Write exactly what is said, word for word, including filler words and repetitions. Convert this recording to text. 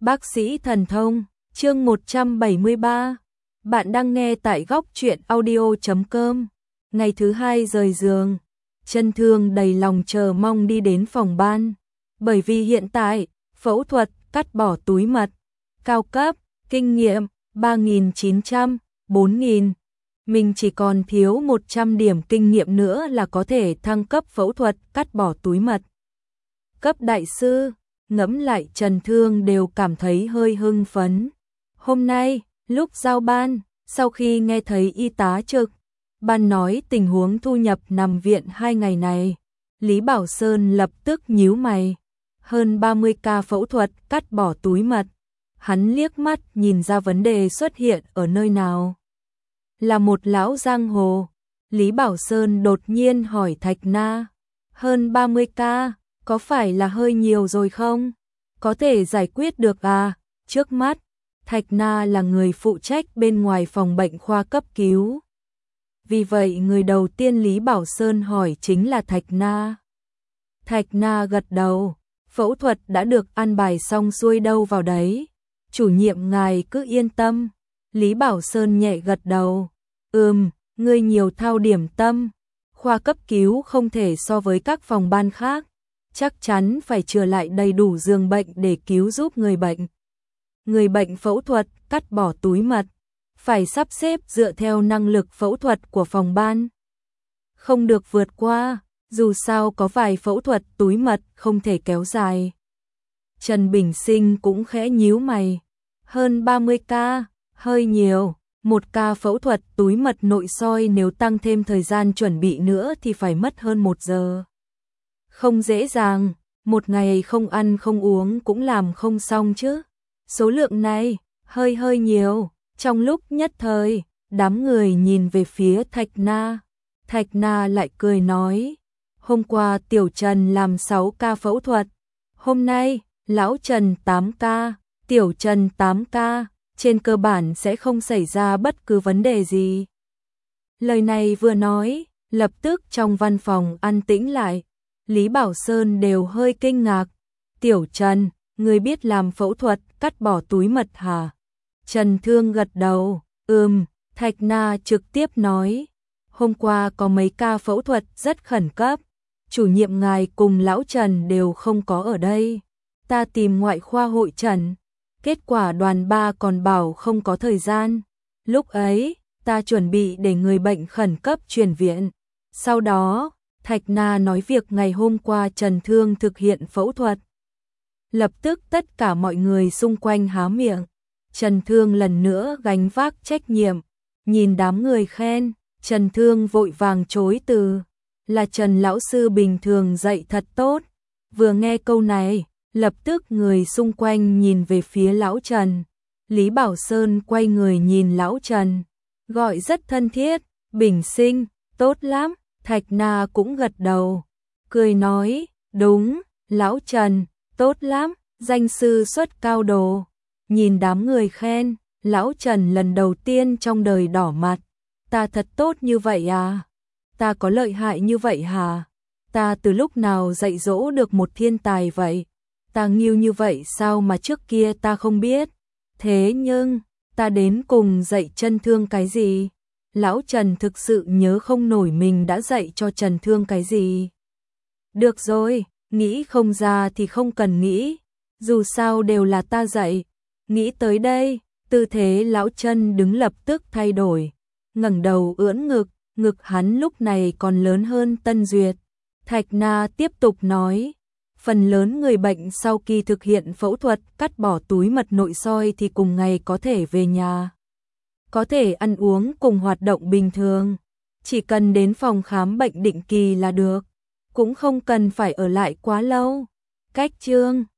Bác sĩ thần thông, chương một trăm bảy mươi ba. Bạn đang nghe tại góc truyện audio chấm com. Ngày thứ hai rời giường, Trần Thương đầy lòng chờ mong đi đến phòng ban. Bởi vì hiện tại, phẫu thuật cắt bỏ túi mật, cao cấp, kinh nghiệm, ba nghìn chín trăm, bốn nghìn. Mình chỉ còn thiếu một trăm điểm kinh nghiệm nữa là có thể thăng cấp phẫu thuật cắt bỏ túi mật. Cấp đại sư, ngẫm lại Trần Thương đều cảm thấy hơi hưng phấn. Hôm nay, lúc giao ban, sau khi nghe thấy y tá trực ban nói tình huống Thu Nhập nằm viện hai ngày này, Lý Bảo Sơn lập tức nhíu mày. Hơn ba mươi ca phẫu thuật cắt bỏ túi mật. Hắn liếc mắt nhìn ra vấn đề xuất hiện ở nơi nào. Là một lão giang hồ. Lý Bảo Sơn đột nhiên hỏi Thạch Na. Hơn ba mươi ca, có phải là hơi nhiều rồi không? Có thể giải quyết được à? Trước mắt, Thạch Na là người phụ trách bên ngoài phòng bệnh khoa cấp cứu. Vì vậy người đầu tiên Lý Bảo Sơn hỏi chính là Thạch Na. Thạch Na gật đầu. Phẫu thuật đã được an bài xong xuôi đâu vào đấy. Chủ nhiệm ngài cứ yên tâm. Lý Bảo Sơn nhẹ gật đầu. Ừm, ngươi nhiều thao điểm tâm. Khoa cấp cứu không thể so với các phòng ban khác. Chắc chắn phải chừa lại đầy đủ giường bệnh để cứu giúp người bệnh. Người bệnh phẫu thuật cắt bỏ túi mật. Phải sắp xếp dựa theo năng lực phẫu thuật của phòng ban. Không được vượt qua. Dù sao có vài phẫu thuật túi mật không thể kéo dài. Trần Bình Sinh cũng khẽ nhíu mày. Hơn ba mươi ca, hơi nhiều. Một ca phẫu thuật túi mật nội soi nếu tăng thêm thời gian chuẩn bị nữa thì phải mất hơn một giờ. Không dễ dàng, một ngày không ăn không uống cũng làm không xong chứ. Số lượng này, hơi hơi nhiều. Trong lúc nhất thời, đám người nhìn về phía Thạch Na. Thạch Na lại cười nói. Hôm qua Tiểu Trần làm sáu ca phẫu thuật. Hôm nay, Lão Trần tám ca, Tiểu Trần tám ca. Trên cơ bản sẽ không xảy ra bất cứ vấn đề gì. Lời này vừa nói, lập tức trong văn phòng an tĩnh lại. Lý Bảo Sơn đều hơi kinh ngạc. Tiểu Trần, người biết làm phẫu thuật cắt bỏ túi mật hả? Trần Thương gật đầu. Ừm, Thạch Na trực tiếp nói. Hôm qua có mấy ca phẫu thuật rất khẩn cấp. Chủ nhiệm ngài cùng Lão Trần đều không có ở đây. Ta tìm ngoại khoa hội trần. Kết quả đoàn ba còn bảo không có thời gian. Lúc ấy, ta chuẩn bị để người bệnh khẩn cấp chuyển viện. Sau đó, Thạch Na nói việc ngày hôm qua Trần Thương thực hiện phẫu thuật. Lập tức tất cả mọi người xung quanh há miệng. Trần Thương lần nữa gánh vác trách nhiệm. Nhìn đám người khen, Trần Thương vội vàng chối từ. Là Trần lão sư bình thường dạy thật tốt. Vừa nghe câu này, lập tức người xung quanh nhìn về phía Lão Trần. Lý Bảo Sơn quay người nhìn Lão Trần, gọi rất thân thiết. Bình Sinh, tốt lắm. Thạch Na cũng gật đầu, cười nói, đúng, Lão Trần, tốt lắm. Danh sư xuất cao đồ. Nhìn đám người khen, Lão Trần lần đầu tiên trong đời đỏ mặt. Ta thật tốt như vậy à? Ta có lợi hại như vậy hả? Ta từ lúc nào dạy dỗ được một thiên tài vậy? Ta nghiêu như vậy sao mà trước kia ta không biết? Thế nhưng, ta đến cùng dạy Trần Thương cái gì? Lão Trần thực sự nhớ không nổi mình đã dạy cho Trần Thương cái gì. Được rồi, nghĩ không ra thì không cần nghĩ. Dù sao đều là ta dạy. Nghĩ tới đây, tư thế Lão Trần đứng lập tức thay đổi. Ngẩng đầu ưỡn ngực, ngực hắn lúc này còn lớn hơn Tân Duyệt. Thạch Na tiếp tục nói. Phần lớn người bệnh sau khi thực hiện phẫu thuật cắt bỏ túi mật nội soi thì cùng ngày có thể về nhà. Có thể ăn uống cùng hoạt động bình thường. Chỉ cần đến phòng khám bệnh định kỳ là được. Cũng không cần phải ở lại quá lâu. Cách chương